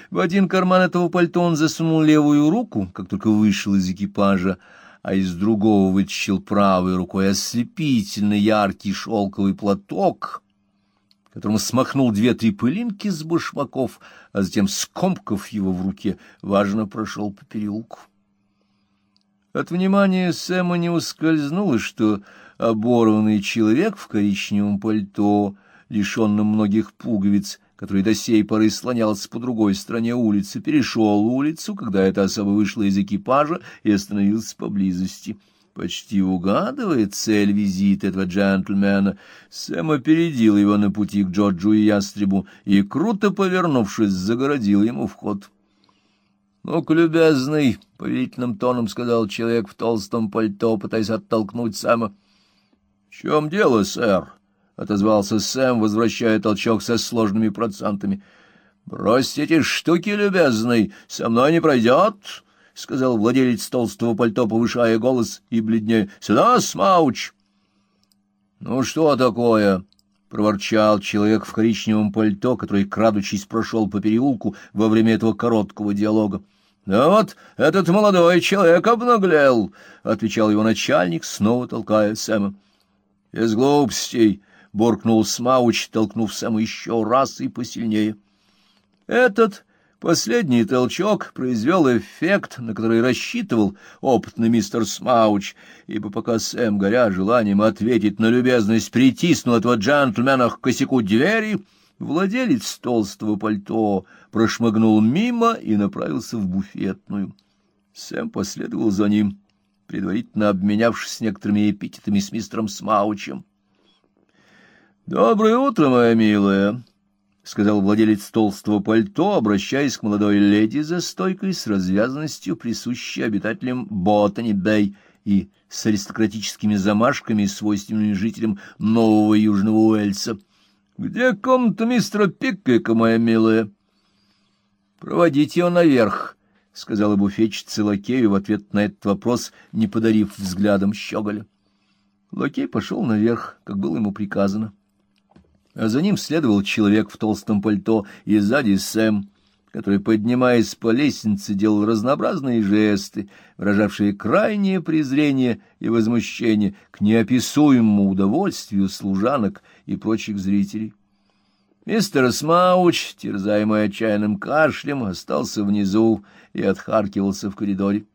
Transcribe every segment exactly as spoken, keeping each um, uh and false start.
В один карман этого пальто он засунул левую руку, как только вышел из экипажа, а из другого вытащил правой рукой ослепительно яркий шелковый платок, которому смахнул две-три пылинки с башмаков, а затем, скомкав его в руке, важно прошел по переулку. От внимания Сэма не ускользнуло, что оборванный человек в коричневом пальто, лишенном многих пуговиц, который до сей поры слонялся по другой стороне улицы, перешел улицу, когда эта особа вышла из экипажа и остановился поблизости. Почти угадывая цель визита этого джентльмена, Сэм опередил его на пути к Джорджу и Ястребу и, круто повернувшись, загородил ему вход. — Ну-ка, любезный, — повелительным тоном сказал человек в толстом пальто, пытаясь оттолкнуть Сэма. — В чем дело, сэр? — отозвался Сэм, возвращая толчок со сложными процентами. — Бросьте эти штуки, любезный, со мной не пройдет, — сказал владелец толстого пальто, повышая голос и бледнее. — Сюда, Смауч! — Ну что такое? — проворчал человек в коричневом пальто, который, крадучись, прошел по переулку во время этого короткого диалога. — Да вот этот молодой человек обнаглел, — отвечал его начальник, снова толкая Сэма. — Из глупостей! — буркнул Смауч, толкнув Сэма еще раз и посильнее. Этот последний толчок произвел эффект, на который рассчитывал опытный мистер Смауч, ибо пока Сэм, горя желанием ответить на любезность, притиснул этого джентльмена к косяку двери, владелец толстого пальто прошмыгнул мимо и направился в буфетную. Сэм последовал за ним, предварительно обменявшись некоторыми эпитетами с мистером Смаучем. — Доброе утро, моя милая, — сказал владелец толстого пальто, обращаясь к молодой леди за стойкой с развязанностью, присущей обитателям Ботани-Бэй и с аристократическими замашками, свойственными жителям Нового Южного Уэльса. — Где комната мистера Пиквика, моя милая? — Проводите его наверх, — сказала буфетчица лакею в ответ на этот вопрос, не подарив взглядом щеголя. Лакей пошел наверх, как было ему приказано. А за ним следовал человек в толстом пальто, и сзади Сэм, который, поднимаясь по лестнице, делал разнообразные жесты, выражавшие крайнее презрение и возмущение к неописуемому удовольствию служанок и прочих зрителей. Мистер Смауч, терзаемый отчаянным кашлем, остался внизу и отхаркивался в коридоре.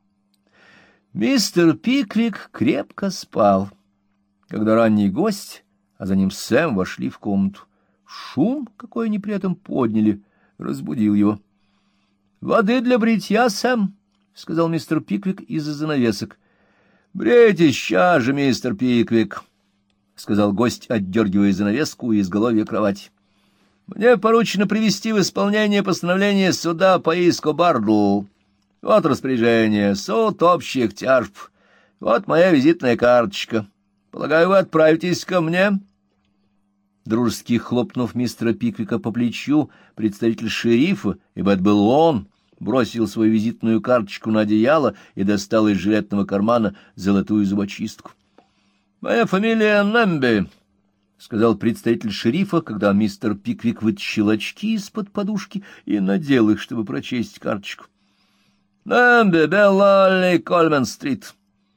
Мистер Пиквик крепко спал, когда ранний гость, а за ним Сэм, вошли в комнату. Шум, какой они при этом подняли, разбудил его. — Воды для бритья, Сэм, — сказал мистер Пиквик из-за занавесок. — Брейтесь сейчас же, мистер Пиквик, — сказал гость, отдергивая занавеску и изголовья кровати. — Мне поручено привести в исполнение постановление суда по иску Барду. Вот распоряжение, суд общих тяжб. Вот моя визитная карточка. Полагаю, вы отправитесь ко мне? Дружески хлопнув мистера Пиквика по плечу, представитель шерифа, ибо это был он, бросил свою визитную карточку на одеяло и достал из жилетного кармана золотую зубочистку. — Моя фамилия Нэмби, — сказал представитель шерифа, когда мистер Пиквик вытащил очки из-под подушки и надел их, чтобы прочесть карточку. — Нэмби, Беллалли, Кольмен-стрит.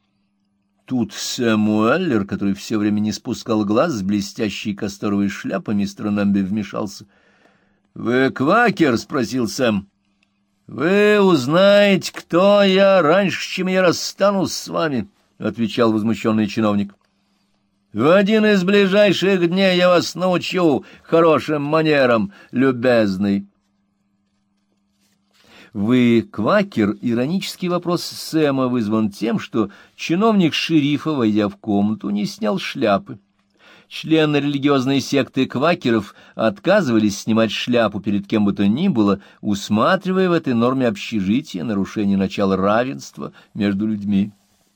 Тут Сэм Уэллер, который все время не спускал глаз с блестящей касторовой шляпы мистера Нэмби, вмешался. — Вы квакер? — спросил Сэм. — Вы узнаете, кто я, раньше, чем я расстанусь с вами, — отвечал возмущенный чиновник. — В один из ближайших дней я вас научу хорошим манерам, любезный. «Вы квакер?» — иронический вопрос Сэма вызван тем, что чиновник шерифа, войдя в комнату, не снял шляпы. Члены религиозной секты квакеров отказывались снимать шляпу перед кем бы то ни было, усматривая в этой норме общежития нарушение начала равенства между людьми.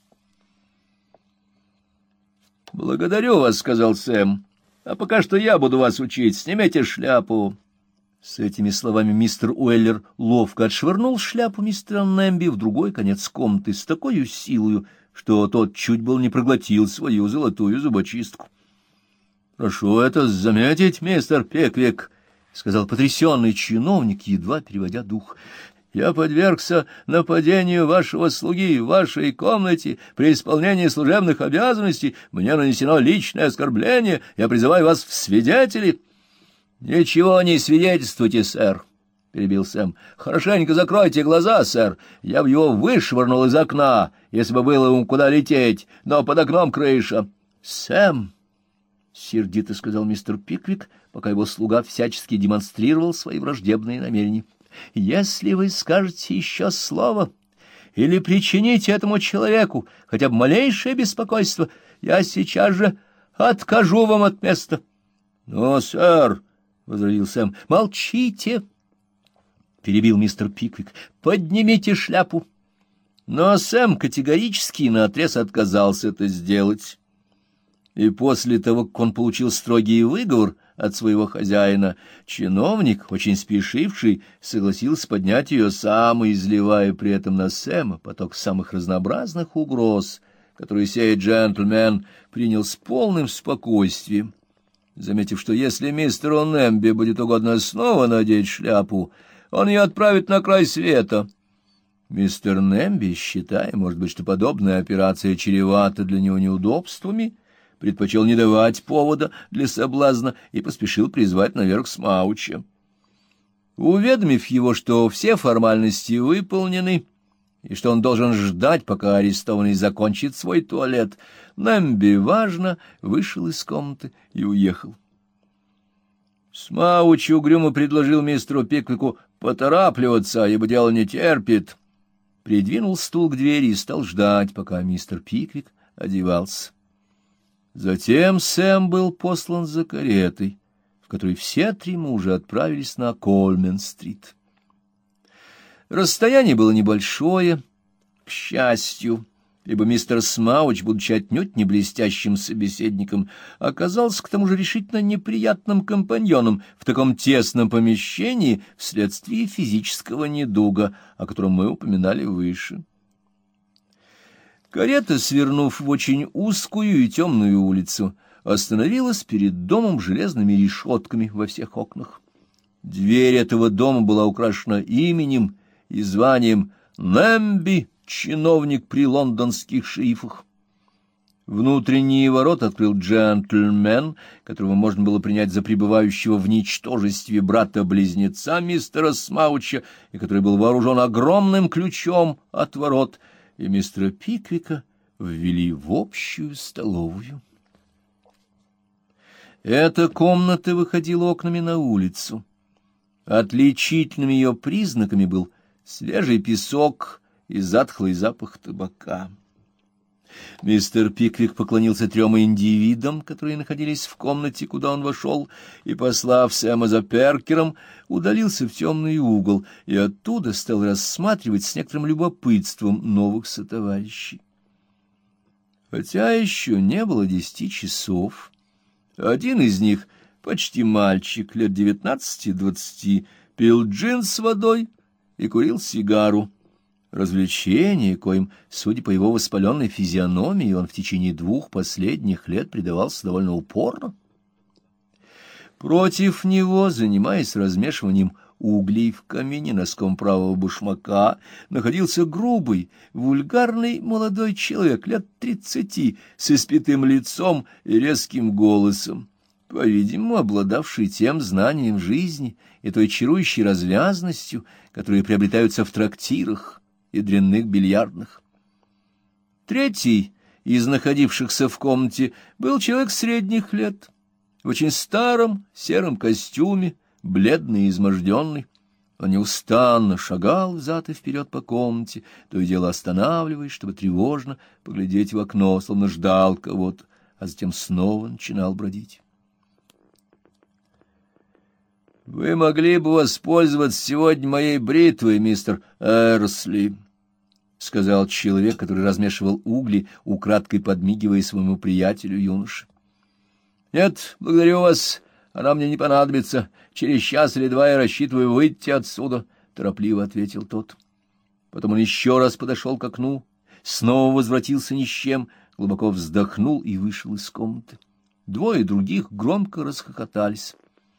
«Благодарю вас», — сказал Сэм. «А пока что я буду вас учить. Снимите шляпу». С этими словами мистер Уэллер ловко отшвырнул шляпу мистера Нэмби в другой конец комнаты с такой силою, что тот чуть был не проглотил свою золотую зубочистку. — Прошу это заметить, мистер Пиквик, — сказал потрясенный чиновник, едва переводя дух. Я подвергся нападению вашего слуги в вашей комнате при исполнении служебных обязанностей. Мне нанесено личное оскорбление. Я призываю вас в свидетели. — Ничего не свидетельствуйте, сэр, — перебил Сэм. — Хорошенько закройте глаза, сэр. Я бы его вышвырнул из окна, если бы было ему куда лететь, но под окном крыша. — Сэм, — сердито сказал мистер Пиквик, пока его слуга всячески демонстрировал свои враждебные намерения, — если вы скажете еще слово или причините этому человеку хотя бы малейшее беспокойство, я сейчас же откажу вам от места. — Но, сэр, — возразил Сэм, — молчите, — перебил мистер Пиквик, — поднимите шляпу. Но Сэм категорически и наотрез отказался это сделать. И после того, как он получил строгий выговор от своего хозяина, чиновник, очень спешивший, согласился поднять ее сам, изливая при этом на Сэма поток самых разнообразных угроз, которые сей джентльмен принял с полным спокойствием, заметив, что если мистеру Немби будет угодно снова надеть шляпу, он ее отправит на край света. Мистер Немби, считая, может быть, что подобная операция чревата для него неудобствами, предпочел не давать повода для соблазна и поспешил призвать наверх Смауча. Уведомив его, что все формальности выполнены, и что он должен ждать, пока арестованный закончит свой туалет, Немби важно вышел из комнаты и уехал. Смауч угрюмо предложил мистеру Пиквику поторапливаться, ибо дело не терпит, придвинул стул к двери и стал ждать, пока мистер Пиквик одевался. Затем Сэм был послан за каретой, в которой все три мужа отправились на Кольмен-стрит. Расстояние было небольшое, к счастью, ибо мистер Смауч, будучи отнюдь не блестящим собеседником, оказался к тому же решительно неприятным компаньоном в таком тесном помещении вследствие физического недуга, о котором мы упоминали выше. Карета, свернув в очень узкую и темную улицу, остановилась перед домом с железными решетками во всех окнах. Дверь этого дома была украшена именем и званием Немби, чиновник при лондонских шерифах. Внутренние ворота открыл джентльмен, которого можно было принять за пребывающего в ничтожестве брата-близнеца мистера Смауча, и который был вооружен огромным ключом от ворот, и мистера Пиквика ввели в общую столовую. Эта комната выходила окнами на улицу. Отличительными ее признаками был свежий песок и затхлый запах табака. Мистер Пиквик поклонился трем индивидам, которые находились в комнате, куда он вошел, и, послав Сэма за Перкером, удалился в темный угол и оттуда стал рассматривать с некоторым любопытством новых сотоварищей. Хотя еще не было десяти часов, один из них, почти мальчик, лет девятнадцати-двадцати, пил джин с водой и курил сигару. Развлечение, коим, судя по его воспаленной физиономии, он в течение двух последних лет предавался довольно упорно. Против него, занимаясь размешиванием углей в камине носком правого башмака, находился грубый, вульгарный молодой человек лет тридцати, с испитым лицом и резким голосом, по-видимому, обладавший тем знанием жизни и той чарующей развязностью, которые приобретаются в трактирах и дрянных бильярдных. Третий из находившихся в комнате был человек средних лет, в очень старом сером костюме, бледный и изможденный. Он неустанно шагал взад и вперед по комнате, то и дело останавливаясь, чтобы тревожно поглядеть в окно, словно ждал кого-то, а затем снова начинал бродить. — Вы могли бы воспользоваться сегодня моей бритвой, мистер Эрсли, — сказал человек, который размешивал угли, украдкой подмигивая своему приятелю-юноше. — Нет, благодарю вас, она мне не понадобится. Через час или два я рассчитываю выйти отсюда, — торопливо ответил тот. Потом он еще раз подошел к окну, снова возвратился ни с чем, глубоко вздохнул и вышел из комнаты. Двое других громко расхохотались.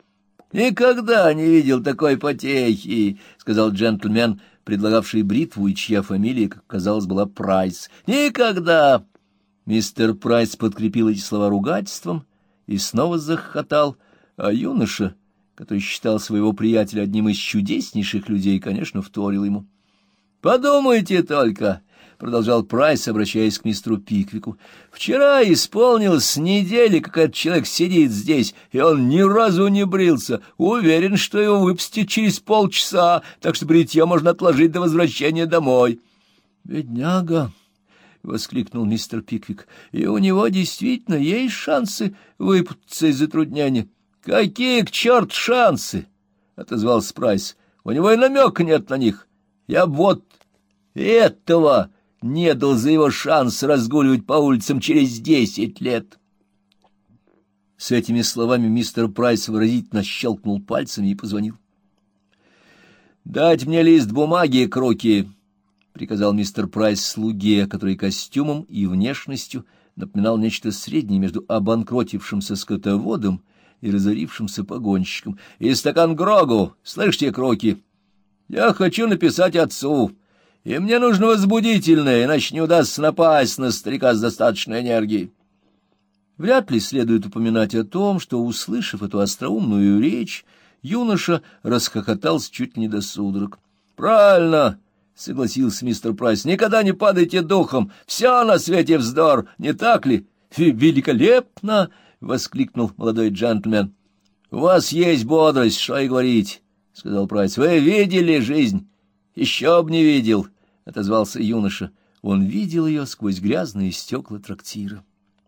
Никогда не видел такой потехи, — сказал джентльмен, предлагавший бритву, и чья фамилия, как казалось, была Прайс. Никогда! Мистер Прайс подкрепил эти слова ругательством и снова захохотал, а юноша, который считал своего приятеля одним из чудеснейших людей, конечно, вторил ему. — Подумайте только! — продолжал Прайс, обращаясь к мистеру Пиквику. — Вчера исполнилось недели, как этот человек сидит здесь, и он ни разу не брился. Уверен, что его выпустят через полчаса, так что бритье можно отложить до возвращения домой. — Бедняга! — воскликнул мистер Пиквик. — И у него действительно есть шансы выпутаться из затруднения. — Какие к черту шансы? — отозвался Прайс. — У него и намека нет на них. Я вот этого не дал за его шанс разгуливать по улицам через десять лет. С этими словами мистер Прайс выразительно щелкнул пальцами и позвонил. — Дать мне лист бумаги к руке, — приказал мистер Прайс слуге, который костюмом и внешностью напоминал нечто среднее между обанкротившимся скотоводом и разорившимся погонщиком. — И стакан Грогу, слышите, к руке? Я хочу написать отцу, и мне нужно возбудительное, иначе не удастся напасть на старика с достаточной энергией. Вряд ли следует упоминать о том, что, услышав эту остроумную речь, юноша расхохотался чуть не до судорог. — Правильно, — согласился мистер Прайс, — никогда не падайте духом, все на свете вздор, не так ли? — Великолепно! — воскликнул молодой джентльмен. — У вас есть бодрость, что и говорить, — сказал Прайс. — Вы видели жизнь? — Еще б не видел, — отозвался юноша. Он видел ее сквозь грязные стекла трактира.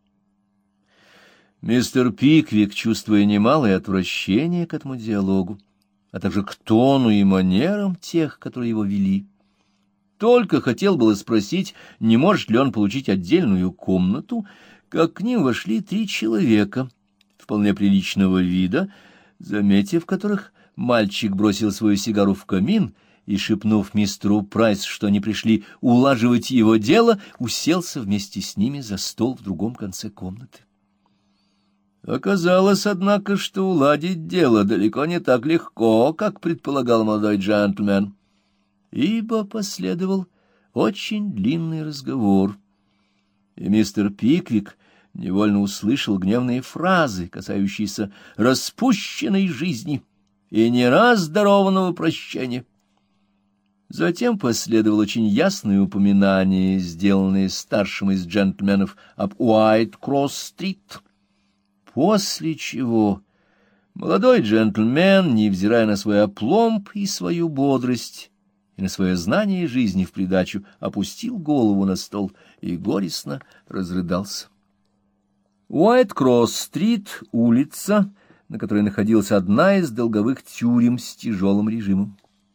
Мистер Пиквик, чувствуя немалое отвращение к этому диалогу, а также к тону и манерам тех, которые его вели, только хотел было спросить, не может ли он получить отдельную комнату, как к ним вошли три человека вполне приличного вида, заметив которых, мальчик бросил свою сигару в камин и, шепнув мистеру Прайс, что они пришли улаживать его дело, уселся вместе с ними за стол в другом конце комнаты. Оказалось, однако, что уладить дело далеко не так легко, как предполагал молодой джентльмен, ибо последовал очень длинный разговор, и мистер Пиквик невольно услышал гневные фразы, касающиеся распущенной жизни и не раз дарованного прощения. Затем последовало очень ясное упоминание, сделанное старшим из джентльменов об Уайт-Кросс-стрит, после чего молодой джентльмен, невзирая на свой опломб и свою бодрость, и на свое знание жизни в придачу, опустил голову на стол и горестно разрыдался. Уайт-Кросс-стрит — улица, на которой находилась одна из долговых тюрем с тяжелым режимом.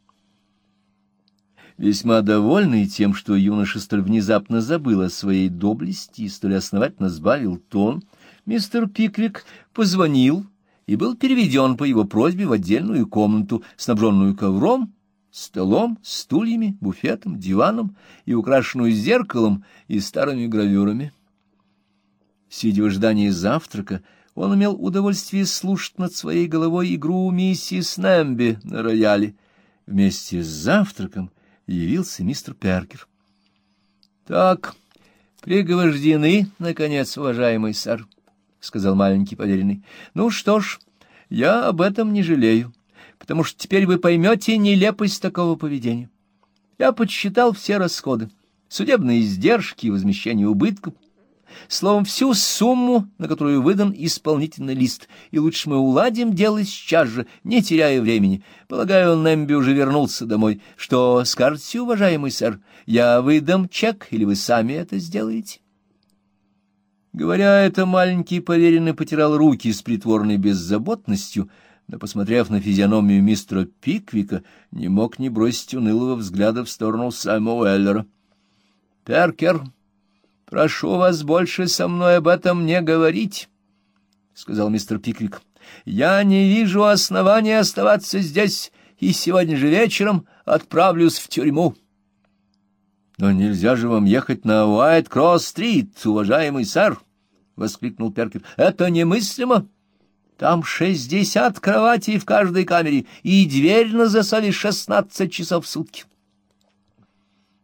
Весьма довольный тем, что юноша столь внезапно забыл о своей доблести и столь основательно сбавил тон, мистер Пиквик позвонил и был переведен по его просьбе в отдельную комнату, снабженную ковром, столом, стульями, буфетом, диваном и украшенную зеркалом и старыми гравюрами. Сидя в ожидании завтрака, он имел удовольствие слушать над своей головой игру миссис Нэмби на рояле. Вместе с завтраком явился мистер Перкер. — Так, пригвождены, наконец, уважаемый сэр, — сказал маленький поверенный. — Ну что ж, я об этом не жалею, потому что теперь вы поймете нелепость такого поведения. Я подсчитал все расходы, судебные издержки и возмещение убытков, словом, всю сумму, на которую выдан исполнительный лист, и лучше мы уладим дело сейчас же, не теряя времени. Полагаю, Нэмби уже вернулся домой. Что скажете, уважаемый сэр? Я выдам чек, или вы сами это сделаете? Говоря это, маленький поверенный потирал руки с притворной беззаботностью, но, посмотрев на физиономию мистера Пиквика, не мог не бросить унылого взгляда в сторону Сэма Уэллера. — Перкер, прошу вас больше со мной об этом не говорить, — сказал мистер Пиквик. — Я не вижу основания оставаться здесь, и сегодня же вечером отправлюсь в тюрьму. — Но нельзя же вам ехать на Уайт-Кросс-стрит, уважаемый сэр, — воскликнул Перкер. — Это немыслимо. — Там шестьдесят кроватей в каждой камере, и дверь на засове шестнадцать часов в сутки.